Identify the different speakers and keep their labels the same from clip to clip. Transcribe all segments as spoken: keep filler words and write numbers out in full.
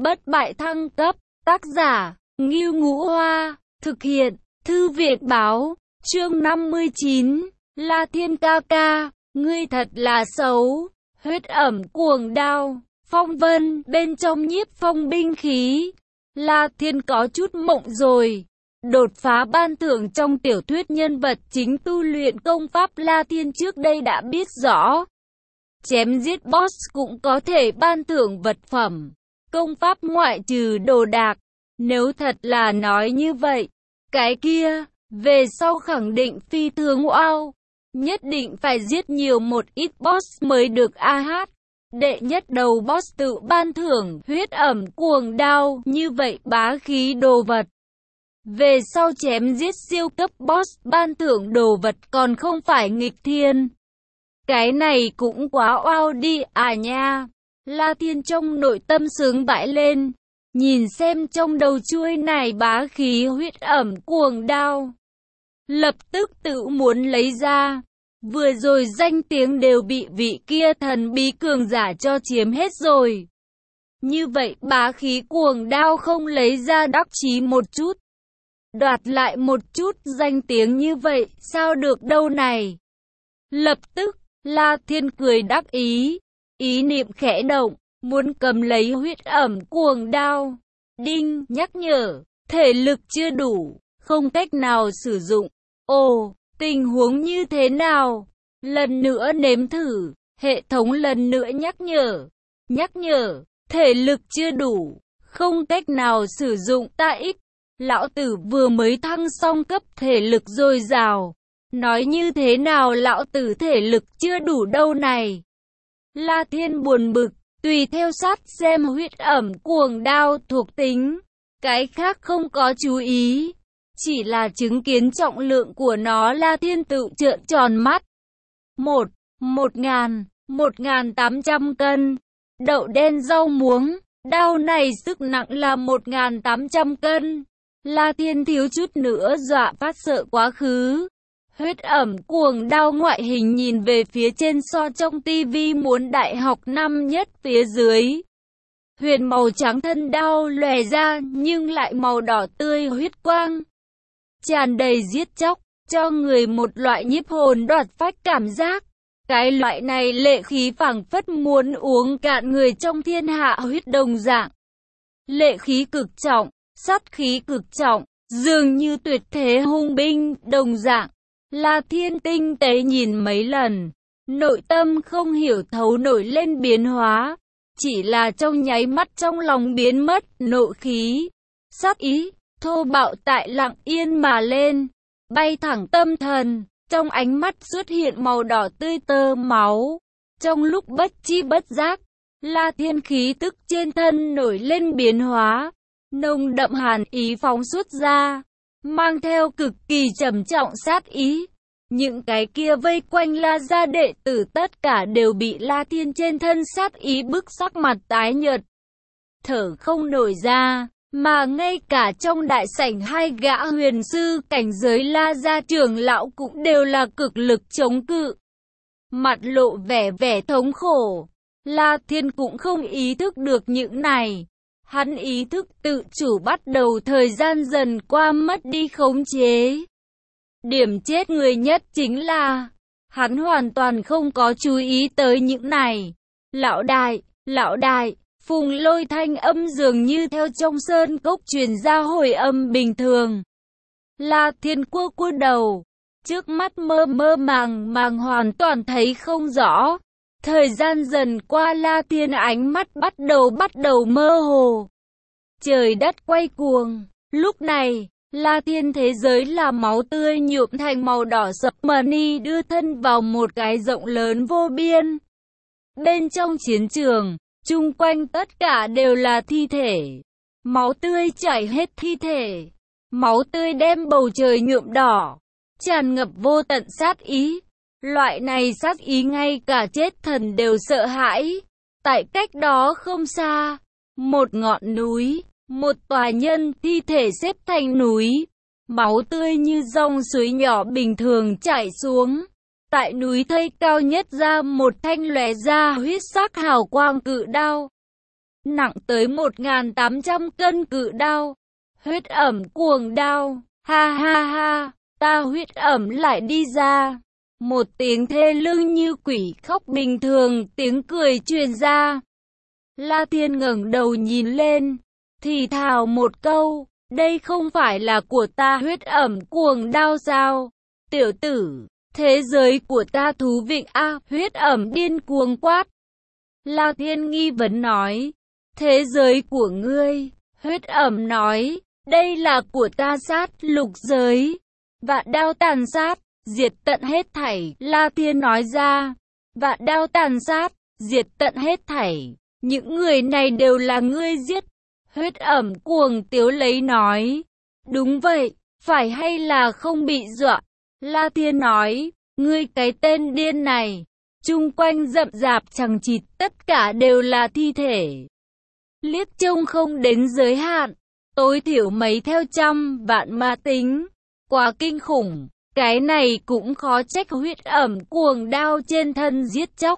Speaker 1: Bất bại thăng cấp, tác giả, Ngưu Ngũ Hoa, thực hiện, Thư viện Báo, chương năm mươi chín, La Thiên ca ca, ngươi thật là xấu, huyết ẩm cuồng đao, phong vân, bên trong nhiếp phong binh khí. La Thiên có chút mộng rồi. Đột phá ban thưởng trong tiểu thuyết nhân vật chính tu luyện công pháp La Thiên trước đây đã biết rõ. Chém giết boss cũng có thể ban thưởng vật phẩm, công pháp ngoại trừ đồ đạc. Nếu thật là nói như vậy, cái kia, về sau khẳng định phi thường wow. Nhất định phải giết nhiều một ít boss mới được a hát. Đệ nhất đầu boss tự ban thưởng huyết ẩm cuồng đao, như vậy bá khí đồ vật. Về sau chém giết siêu cấp boss ban thưởng đồ vật còn không phải nghịch thiên. Cái này cũng quá wow đi à nha. La Thiên trong nội tâm sướng bãi lên. Nhìn xem trong đầu chuôi này bá khí huyết ẩm cuồng đao. Lập tức tự muốn lấy ra. Vừa rồi danh tiếng đều bị vị kia thần bí cường giả cho chiếm hết rồi. Như vậy bá khí cuồng đao không lấy ra đắc chí một chút. Đoạt lại một chút danh tiếng như vậy, sao được đâu này. Lập tức, La Thiên cười đắc ý. Ý niệm khẽ động, muốn cầm lấy huyết ẩm cuồng đao. Đinh, nhắc nhở, thể lực chưa đủ, không cách nào sử dụng. Ồ, tình huống như thế nào? Lần nữa nếm thử, hệ thống lần nữa nhắc nhở. Nhắc nhở, thể lực chưa đủ, không cách nào sử dụng ta ích. Lão tử vừa mới thăng xong cấp thể lực dồi dào. Nói như thế nào lão tử thể lực chưa đủ đâu này. La Thiên buồn bực, tùy theo sát xem huyết ẩm cuồng đao thuộc tính. Cái khác không có chú ý. Chỉ là chứng kiến trọng lượng của nó La Thiên tự trợn tròn mắt. Một, một ngàn, một ngàn tám trăm cân. Đậu đen rau muống, đao này sức nặng là một ngàn tám trăm cân. La Thiên thiếu chút nữa dọa phát sợ quá khứ. Huyết ẩm cuồng đao ngoại hình nhìn về phía trên so trong tivi muốn đại học năm nhất phía dưới. Huyền màu trắng thân đao lòe ra nhưng lại màu đỏ tươi huyết quang. Tràn đầy giết chóc, cho người một loại nhiếp hồn đoạt phách cảm giác. Cái loại này lệ khí phảng phất muốn uống cạn người trong thiên hạ huyết đồng dạng. Lệ khí cực trọng, sát khí cực trọng, dường như tuyệt thế hung binh đồng dạng. La Thiên tinh tế nhìn mấy lần, nội tâm không hiểu thấu nổi lên biến hóa. Chỉ là trong nháy mắt trong lòng biến mất nộ khí, sát ý, thô bạo tại lặng yên mà lên, bay thẳng tâm thần. Trong ánh mắt xuất hiện màu đỏ tươi tơ máu. Trong lúc bất chi bất giác, La Thiên khí tức trên thân nổi lên biến hóa. Nồng đậm hàn ý phóng xuất ra, mang theo cực kỳ trầm trọng sát ý. Những cái kia vây quanh La gia đệ tử tất cả đều bị La Thiên trên thân sát ý bức sắc mặt tái nhợt, thở không nổi ra. Mà ngay cả trong đại sảnh hai gã huyền sư cảnh giới La gia trưởng lão cũng đều là cực lực chống cự. Mặt lộ vẻ vẻ thống khổ. La Thiên cũng không ý thức được những này. Hắn ý thức tự chủ bắt đầu thời gian dần qua mất đi khống chế. Điểm chết người nhất chính là, hắn hoàn toàn không có chú ý tới những này. Lão đại, lão đại, Phùng Lôi thanh âm dường như theo trong sơn cốc truyền ra hồi âm bình thường. La Thiên cua cua đầu, trước mắt mơ mơ màng màng hoàn toàn thấy không rõ. Thời gian dần qua La Thiên ánh mắt bắt đầu bắt đầu mơ hồ. Trời đất quay cuồng, lúc này, La Thiên thế giới là máu tươi nhuộm thành màu đỏ sậm mani đưa thân vào một cái rộng lớn vô biên. Bên trong chiến trường, chung quanh tất cả đều là thi thể. Máu tươi chảy hết thi thể. Máu tươi đem bầu trời nhuộm đỏ, tràn ngập vô tận sát ý. Loại này sát ý ngay cả chết thần đều sợ hãi. Tại cách đó không xa, một ngọn núi, một tòa nhân thi thể xếp thành núi. Máu tươi như dòng suối nhỏ bình thường chảy xuống. Tại núi thây cao nhất ra một thanh lóe ra huyết sắc hào quang cự đao. nặng tới một nghìn tám trăm cân cự đao. Huyết ẩm cuồng đao, ha ha ha, ta huyết ẩm lại đi ra. Một tiếng thê lương như quỷ khóc bình thường, tiếng cười truyền ra. La Thiên ngẩng đầu nhìn lên, thì thào một câu, đây không phải là của ta huyết ẩm cuồng đao sao? Tiểu tử, thế giới của ta thú vị a, huyết ẩm điên cuồng quát. La Thiên nghi vấn nói, thế giới của ngươi, huyết ẩm nói, đây là của ta sát lục giới. Vạn đao tàn sát, diệt tận hết thảy, La Thiên nói ra. Vạn đao tàn sát, diệt tận hết thảy, những người này đều là ngươi giết. Huyết ẩm cuồng tiếu lấy nói, đúng vậy, phải hay là không bị dọa? La Thiên nói, ngươi cái tên điên này, chung quanh rậm rạp chằng chịt tất cả đều là thi thể. Liếc trông không đến giới hạn, tối thiểu mấy theo trăm vạn mà tính, quá kinh khủng, cái này cũng khó trách huyết ẩm cuồng đao trên thân giết chóc.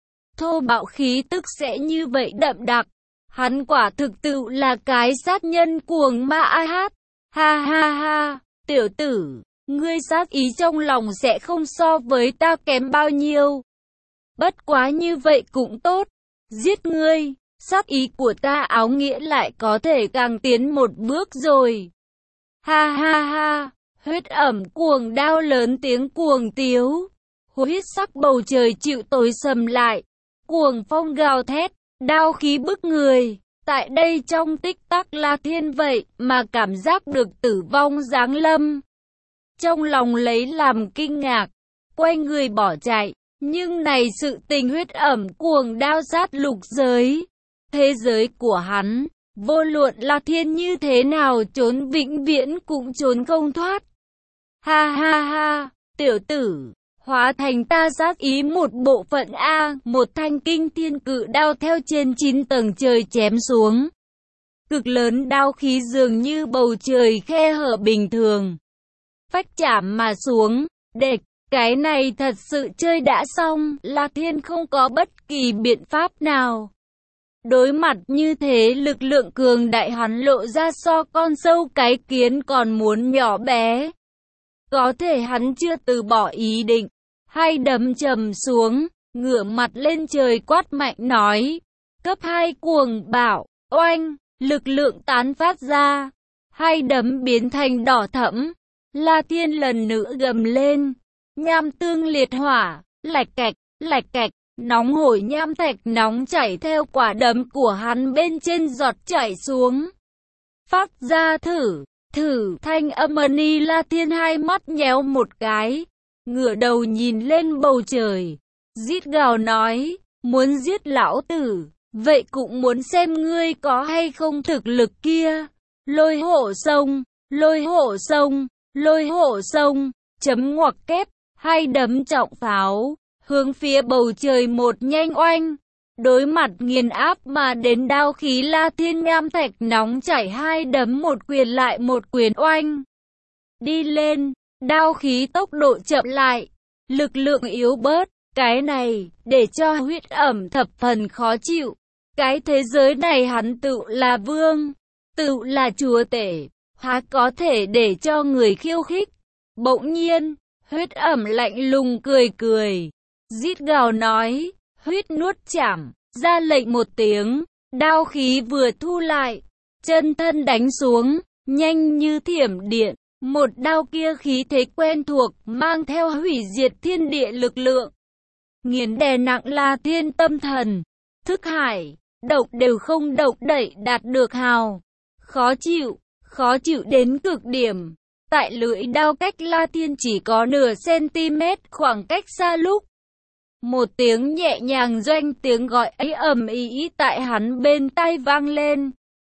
Speaker 1: Thô bạo khí tức sẽ như vậy đậm đặc, hắn quả thực tự là cái sát nhân cuồng ma a hát. Ha ha ha, tiểu tử, ngươi sát ý trong lòng sẽ không so với ta kém bao nhiêu. Bất quá như vậy cũng tốt, giết ngươi, sát ý của ta áo nghĩa lại có thể càng tiến một bước rồi. Ha ha ha, huyết ẩm cuồng đao lớn tiếng cuồng tiếu, huyết sắc bầu trời chịu tối sầm lại, cuồng phong gào thét, đao khí bức người. Tại đây trong tích tắc La Thiên vậy mà cảm giác được tử vong giáng lâm. Trong lòng lấy làm kinh ngạc, quay người bỏ chạy. Nhưng này sự tình huyết ẩm cuồng đao sát lục giới. Thế giới của hắn, vô luận La Thiên như thế nào trốn vĩnh viễn cũng trốn không thoát. Ha ha ha, tiểu tử, hóa thành ta sát ý một bộ phận A, một thanh kinh thiên cự đao theo trên chín tầng trời chém xuống. Cực lớn đao khí dường như bầu trời khe hở bình thường. Phách chạm mà xuống, địch, cái này thật sự chơi đã xong, La Thiên không có bất kỳ biện pháp nào. Đối mặt như thế lực lượng cường đại hắn lộ ra so con sâu cái kiến còn muốn nhỏ bé. Có thể hắn chưa từ bỏ ý định. Hai đấm trầm xuống, ngửa mặt lên trời quát mạnh nói. Cấp hai cuồng bạo, oanh, lực lượng tán phát ra. Hai đấm biến thành đỏ thẫm. La Thiên lần nữa gầm lên. Nham tương liệt hỏa, lạch cạch, lạch cạch, nóng hổi nham thạch nóng chảy theo quả đấm của hắn bên trên giọt chảy xuống. Phát ra thử, thử thanh âm ni. La Thiên hai mắt nhéo một cái. Ngửa đầu nhìn lên bầu trời, rít gào nói, muốn giết lão tử, vậy cũng muốn xem ngươi có hay không thực lực kia. Lôi hộ sông, lôi hộ sông, lôi hộ sông, chấm ngoặc kép, hai đấm trọng pháo, hướng phía bầu trời một nhanh oanh. Đối mặt nghiền áp mà đến đao khí La Thiên nham thạch nóng chảy hai đấm một quyền lại một quyền oanh. Đi lên. Đao khí tốc độ chậm lại, lực lượng yếu bớt, cái này, để cho huyết ẩm thập phần khó chịu. Cái thế giới này hắn tự là vương, tự là chúa tể, há có thể để cho người khiêu khích. Bỗng nhiên, huyết ẩm lạnh lùng cười cười, rít gào nói, huyết nuốt chảm, ra lệnh một tiếng, đao khí vừa thu lại, chân thân đánh xuống, nhanh như thiểm điện. Một đao kia khí thế quen thuộc, mang theo hủy diệt thiên địa lực lượng. Nghiền đè nặng La Thiên tâm thần, thức hải, độc đều không độc đẩy đạt được hào. Khó chịu, khó chịu đến cực điểm. Tại lưỡi đao cách La Thiên chỉ có nửa cm khoảng cách xa lúc. Một tiếng nhẹ nhàng doanh tiếng gọi ấy ầm ĩ tại hắn bên tai vang lên.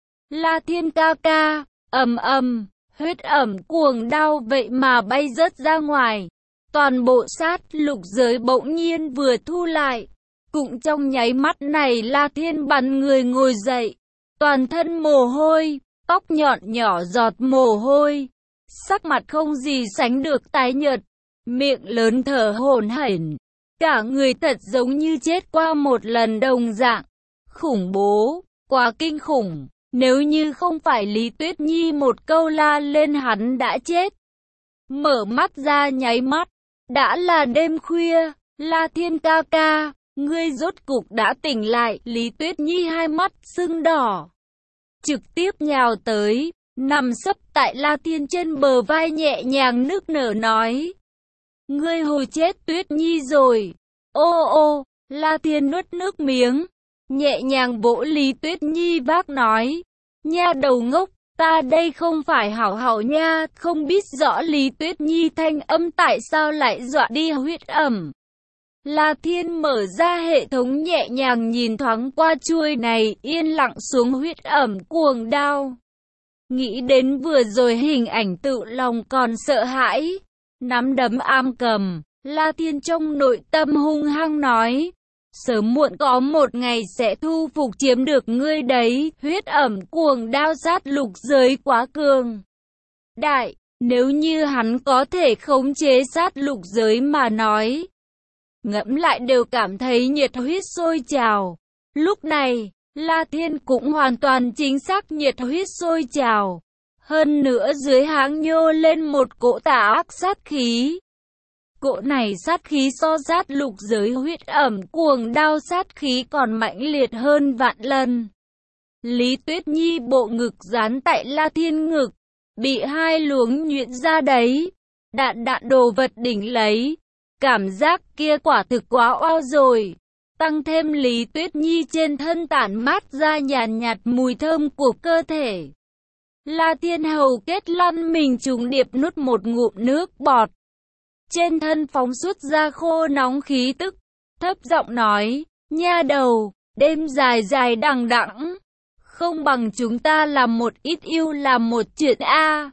Speaker 1: La Thiên ca ca, ầm ầm. Huyết ẩm cuồng đao vậy mà bay rớt ra ngoài. Toàn bộ sát lục giới bỗng nhiên vừa thu lại. Cũng trong nháy mắt này La Thiên bắn người ngồi dậy. Toàn thân mồ hôi, tóc nhọn nhỏ giọt mồ hôi. Sắc mặt không gì sánh được tái nhợt. Miệng lớn thở hổn hển. Cả người thật giống như chết qua một lần đồng dạng. Khủng bố. Quá kinh khủng, nếu như không phải Lý Tuyết Nhi một câu la lên hắn đã chết. Mở mắt ra nháy mắt, đã là đêm khuya. La Thiên ca ca, ngươi rốt cục đã tỉnh lại. Lý Tuyết Nhi hai mắt sưng đỏ, trực tiếp nhào tới, nằm sấp tại La Thiên trên bờ vai nhẹ nhàng nức nở nói: ngươi hồi chết Tuyết Nhi rồi. Ô ô, La Thiên nuốt nước miếng, nhẹ nhàng vỗ Lý Tuyết Nhi vác nói: nha đầu ngốc, ta đây không phải hảo hảo nha. Không biết rõ Lý Tuyết Nhi thanh âm tại sao lại dọa đi huyết ẩm. La Thiên mở ra hệ thống nhẹ nhàng nhìn thoáng qua chuôi này, yên lặng xuống huyết ẩm cuồng đao. Nghĩ đến vừa rồi hình ảnh tự lòng còn sợ hãi. Nắm đấm am cầm, La Thiên trong nội tâm hung hăng nói: sớm muộn có một ngày sẽ thu phục chiếm được ngươi đấy. Huyết ẩm cuồng đao sát lục giới quá cường đại, nếu như hắn có thể khống chế sát lục giới mà nói, ngẫm lại đều cảm thấy nhiệt huyết sôi trào. Lúc này, La Thiên cũng hoàn toàn chính xác nhiệt huyết sôi trào. Hơn nữa dưới háng nhô lên một cỗ tà ác sát khí. Cỗ này sát khí so sát lục giới huyết ẩm cuồng đao sát khí còn mãnh liệt hơn vạn lần. Lý Tuyết Nhi bộ ngực dán tại La Thiên ngực, bị hai luống nhuyễn ra đấy. Đạn đạn đồ vật đỉnh lấy. Cảm giác kia quả thực quá oao rồi. Tăng thêm Lý Tuyết Nhi trên thân tản mát ra nhàn nhạt mùi thơm của cơ thể. La Thiên hầu kết lăn mình trùng điệp nuốt một ngụm nước bọt. Trên thân phóng xuất ra khô nóng khí tức. Thấp giọng nói: nha đầu, đêm dài dài đằng đẵng, không bằng chúng ta làm một ít yêu làm một chuyện a.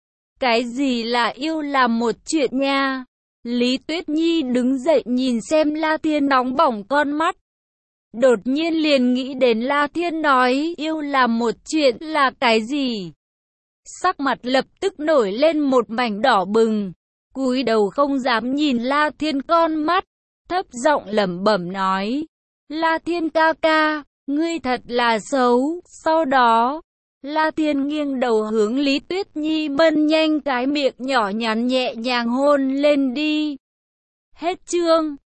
Speaker 1: Cái gì là yêu làm một chuyện nha? Lý Tuyết Nhi đứng dậy nhìn xem La Thiên nóng bỏng con mắt. Đột nhiên liền nghĩ đến La Thiên nói yêu làm một chuyện là cái gì. Sắc mặt lập tức nổi lên một mảnh đỏ bừng. Cúi đầu không dám nhìn La Thiên con mắt. Thấp giọng lẩm bẩm nói: La Thiên ca ca, ngươi thật là xấu. Sau đó, La Thiên nghiêng đầu hướng Lý Tuyết Nhi bân nhanh cái miệng nhỏ nhắn nhẹ nhàng hôn lên đi. Hết chương.